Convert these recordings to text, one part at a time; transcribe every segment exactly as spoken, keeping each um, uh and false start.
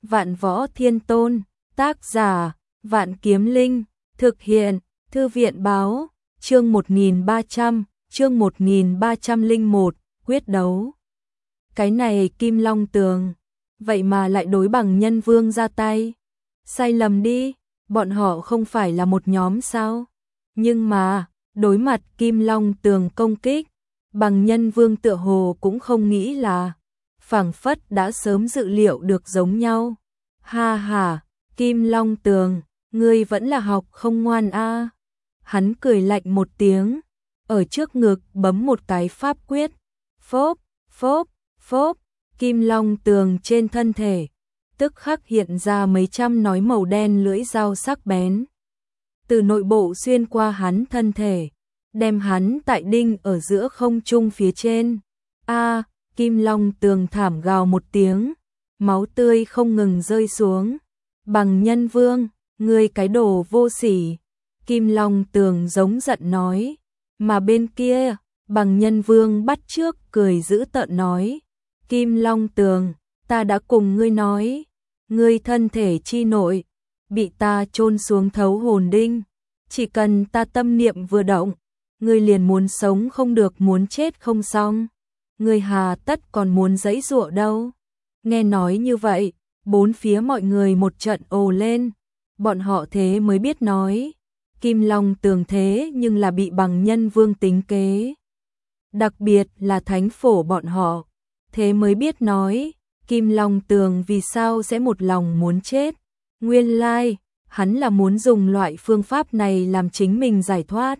Vạn Võ Thiên Tôn, tác giả, Vạn Kiếm Linh, thực hiện, Thư viện báo, chương một nghìn ba trăm, chương một nghìn ba trăm lẻ một, quyết đấu. Cái này Kim Long Tường, vậy mà lại đối Bằng Nhân Vương ra tay. Sai lầm đi, bọn họ không phải là một nhóm sao? Nhưng mà, đối mặt Kim Long Tường công kích, Bằng Nhân Vương tựa hồ cũng không nghĩ là, phảng phất đã sớm dự liệu được giống nhau. Ha ha, Kim Long Tường, ngươi vẫn là học không ngoan a. Hắn cười lạnh một tiếng, ở trước ngực bấm một cái pháp quyết. Phốp, phốp, phốp, Kim Long Tường trên thân thể, tức khắc hiện ra mấy trăm nói màu đen lưỡi dao sắc bén. Từ nội bộ xuyên qua hắn thân thể, đem hắn tại đinh ở giữa không trung phía trên. A, Kim Long Tường thảm gào một tiếng, máu tươi không ngừng rơi xuống. Bằng Nhân Vương, ngươi cái đồ vô sỉ. Kim Long Tường giống giận nói, mà bên kia, Bằng Nhân Vương bắt trước cười dữ tợn nói, Kim Long Tường, ta đã cùng ngươi nói, ngươi thân thể chi nội, bị ta chôn xuống thấu hồn đinh, chỉ cần ta tâm niệm vừa động, ngươi liền muốn sống không được muốn chết không xong, ngươi hà tất còn muốn giãy giụa đâu. Nghe nói như vậy, bốn phía mọi người một trận ồ lên, bọn họ thế mới biết nói, Kim Long Tường thế nhưng là bị Bằng Nhân Vương tính kế. Đặc biệt là thánh phổ bọn họ, thế mới biết nói, Kim Long Tường vì sao sẽ một lòng muốn chết. Nguyên lai, hắn là muốn dùng loại phương pháp này làm chính mình giải thoát.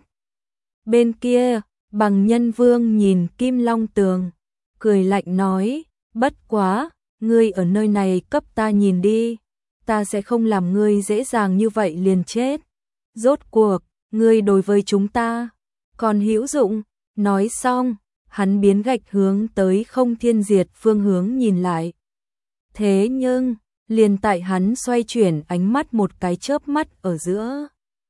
Bên kia, Bằng Nhân Vương nhìn Kim Long Tường, cười lạnh nói, bất quá, ngươi ở nơi này cấp ta nhìn đi, ta sẽ không làm ngươi dễ dàng như vậy liền chết. Rốt cuộc, ngươi đối với chúng ta còn hữu dụng. Nói xong, hắn biến gạch hướng tới Không Thiên Diệt phương hướng nhìn lại. Thế nhưng, liền tại hắn xoay chuyển ánh mắt một cái chớp mắt ở giữa,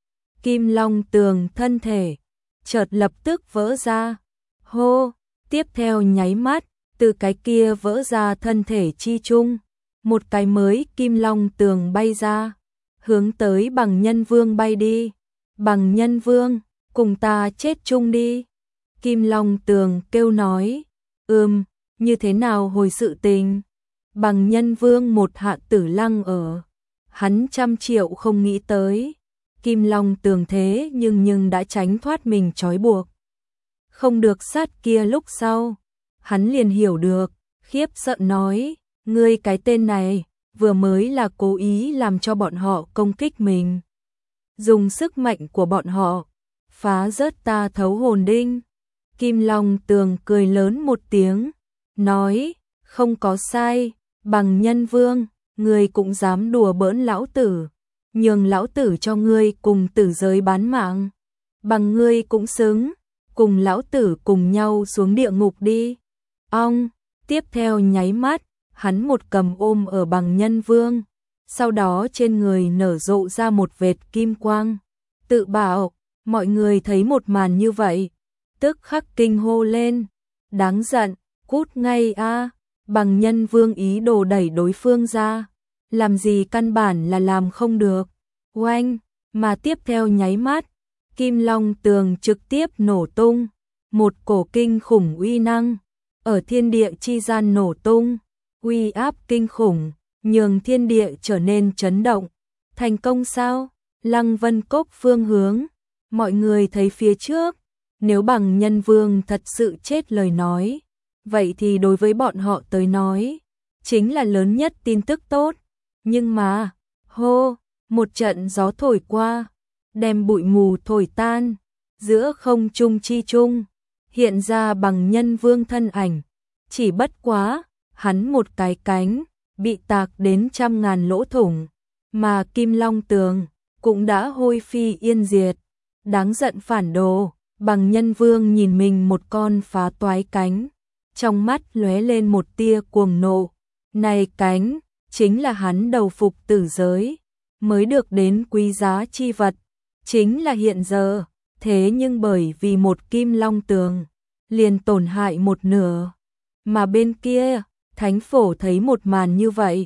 Kim Long Tường thân thể chợt lập tức vỡ ra. Hô, tiếp theo nháy mắt, từ cái kia vỡ ra thân thể chi chung, một cái mới Kim Long Tường bay ra, hướng tới Bằng Nhân Vương bay đi. Bằng Nhân Vương, cùng ta chết chung đi. Kim Long Tường kêu nói, ừm, như thế nào hồi sự tình? Bằng Nhân Vương một hạ tử lăng ở, hắn trăm triệu không nghĩ tới, Kim Long Tường thế nhưng nhưng đã tránh thoát mình trói buộc. Không được sát kia lúc sau, hắn liền hiểu được, khiếp sợ nói, ngươi cái tên này, vừa mới là cố ý làm cho bọn họ công kích mình. Dùng sức mạnh của bọn họ, phá rớt ta thấu hồn đinh. Kim Long Tường cười lớn một tiếng, nói, không có sai, Bằng Nhân Vương, ngươi cũng dám đùa bỡn lão tử, nhường lão tử cho ngươi cùng tử giới bán mạng. Bằng ngươi cũng xứng, cùng lão tử cùng nhau xuống địa ngục đi. Ong, tiếp theo nháy mắt, hắn một cầm ôm ở Bằng Nhân Vương, sau đó trên người nở rộ ra một vệt kim quang. Tự bảo, mọi người thấy một màn như vậy, tức khắc kinh hô lên, đáng giận, cút ngay a. Bằng Nhân Vương ý đồ đẩy đối phương ra, làm gì căn bản là làm không được. Oanh, mà tiếp theo nháy mắt, Kim Long Tường trực tiếp nổ tung, một cổ kinh khủng uy năng ở thiên địa chi gian nổ tung, uy áp kinh khủng, nhường thiên địa trở nên chấn động. Thành công sao? Lăng Vân Cốc phương hướng, mọi người thấy phía trước, nếu Bằng Nhân Vương thật sự chết lời nói, vậy thì đối với bọn họ tới nói, chính là lớn nhất tin tức tốt. Nhưng mà, hô, một trận gió thổi qua, đem bụi mù thổi tan, giữa không trung chi trung, hiện ra Bằng Nhân Vương thân ảnh, chỉ bất quá, hắn một cái cánh, bị tạc đến trăm ngàn lỗ thủng, mà Kim Long Tường cũng đã hôi phi yên diệt. Đáng giận phản đồ. Bằng Nhân Vương nhìn mình một con phá toái cánh, trong mắt lóe lên một tia cuồng nộ. Này cánh, chính là hắn đầu phục tử giới, mới được đến quý giá chi vật, chính là hiện giờ, thế nhưng bởi vì một Kim Long Tường, liền tổn hại một nửa. Mà bên kia, Thánh Phổ thấy một màn như vậy,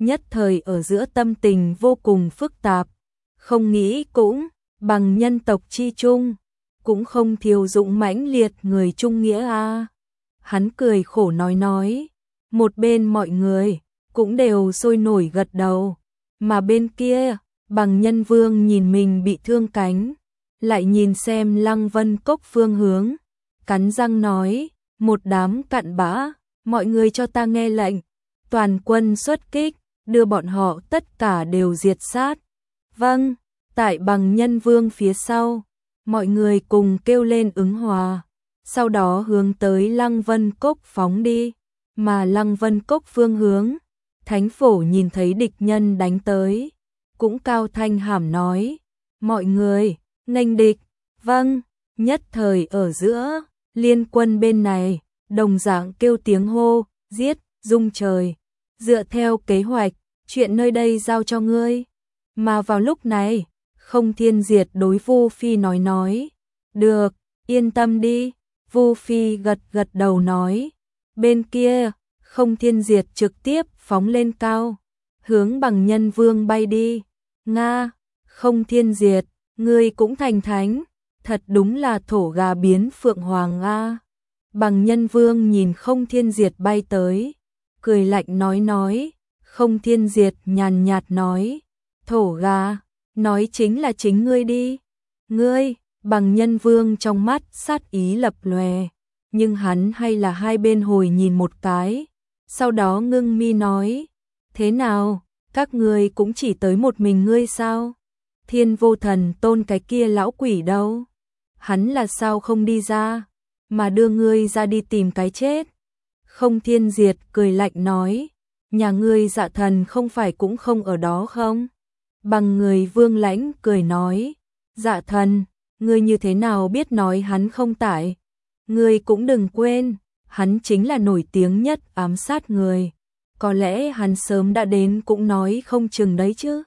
nhất thời ở giữa tâm tình vô cùng phức tạp, không nghĩ cũng bằng nhân tộc chi chung, cũng không thiếu dũng mãnh liệt người trung nghĩa a. Hắn cười khổ nói nói, một bên mọi người cũng đều sôi nổi gật đầu, mà bên kia, bằng nhân vương nhìn mình bị thương cánh, lại nhìn xem Lăng Vân Cốc phương hướng, cắn răng nói, một đám cặn bã, mọi người cho ta nghe lệnh, toàn quân xuất kích, đưa bọn họ tất cả đều diệt sát. Vâng, tại bằng nhân vương phía sau, mọi người cùng kêu lên ứng hòa, sau đó hướng tới Lăng Vân Cốc phóng đi, mà Lăng Vân Cốc phương hướng, Thánh Phổ nhìn thấy địch nhân đánh tới, cũng cao thanh hàm nói, mọi người, nghênh địch, vâng, nhất thời ở giữa, liên quân bên này, đồng dạng kêu tiếng hô, giết, rung trời, dựa theo kế hoạch, chuyện nơi đây giao cho ngươi, mà vào lúc này, Không Thiên Diệt đối Vu Phi nói nói, được, yên tâm đi, Vu Phi gật gật đầu nói, bên kia, Không Thiên Diệt trực tiếp phóng lên cao, hướng bằng nhân vương bay đi, Nga, Không Thiên Diệt, ngươi cũng thành thánh, thật đúng là thổ gà biến phượng hoàng a. Bằng nhân vương nhìn Không Thiên Diệt bay tới, cười lạnh nói nói, Không Thiên Diệt nhàn nhạt nói, thổ gà, nói chính là chính ngươi đi, ngươi, bằng nhân vương trong mắt sát ý lập lòe, nhưng hắn hay là hai bên hồi nhìn một cái, sau đó ngưng mi nói, thế nào, các ngươi cũng chỉ tới một mình ngươi sao? Thiên Vô Thần Tôn cái kia lão quỷ đâu? Hắn là sao không đi ra, mà đưa ngươi ra đi tìm cái chết? Không Thiên Diệt cười lạnh nói, nhà ngươi Dạ Thần không phải cũng không ở đó không? Bằng người Vương Lãnh cười nói, Dạ Thần, ngươi như thế nào biết nói hắn không tại? Ngươi cũng đừng quên, hắn chính là nổi tiếng nhất ám sát người, có lẽ hắn sớm đã đến cũng nói không chừng đấy chứ.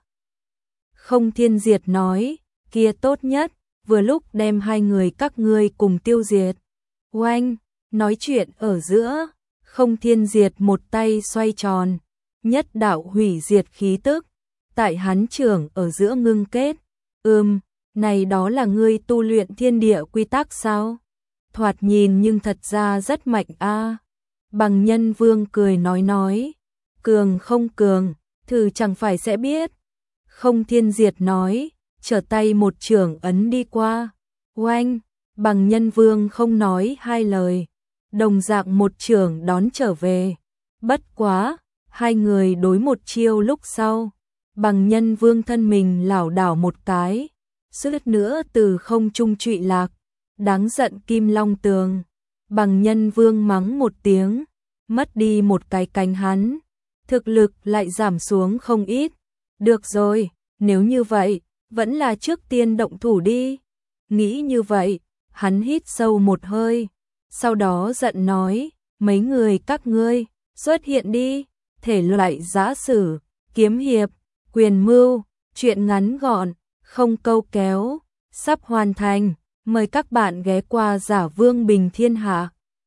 Không Thiên Diệt nói, kia tốt nhất, vừa lúc đem hai người các ngươi cùng tiêu diệt. Oanh, nói chuyện ở giữa, Không Thiên Diệt một tay xoay tròn, nhất đạo hủy diệt khí tức, tại hắn trưởng ở giữa ngưng kết. Ừm, này đó là ngươi tu luyện thiên địa quy tắc sao? Thoạt nhìn nhưng thật ra rất mạnh a. Bằng nhân vương cười nói nói, cường không cường, thử chẳng phải sẽ biết. Không Thiên Diệt nói, trở tay một chưởng ấn đi qua. Oanh, bằng nhân vương không nói hai lời, đồng dạng một chưởng đón trở về. Bất quá, hai người đối một chiêu lúc sau, bằng nhân vương thân mình lảo đảo một cái, suýt nữa từ không trung trụy lạc, đáng giận Kim Long Tường. Bằng nhân vương mắng một tiếng, mất đi một cái cánh hắn, thực lực lại giảm xuống không ít. Được rồi, nếu như vậy, vẫn là trước tiên động thủ đi. Nghĩ như vậy, hắn hít sâu một hơi, sau đó giận nói, mấy người các ngươi, xuất hiện đi, thể loại giã sử, kiếm hiệp, quyền mưu, chuyện ngắn gọn, không câu kéo, sắp hoàn thành, mời các bạn ghé qua Giả Vương Bình Thiên Hạ.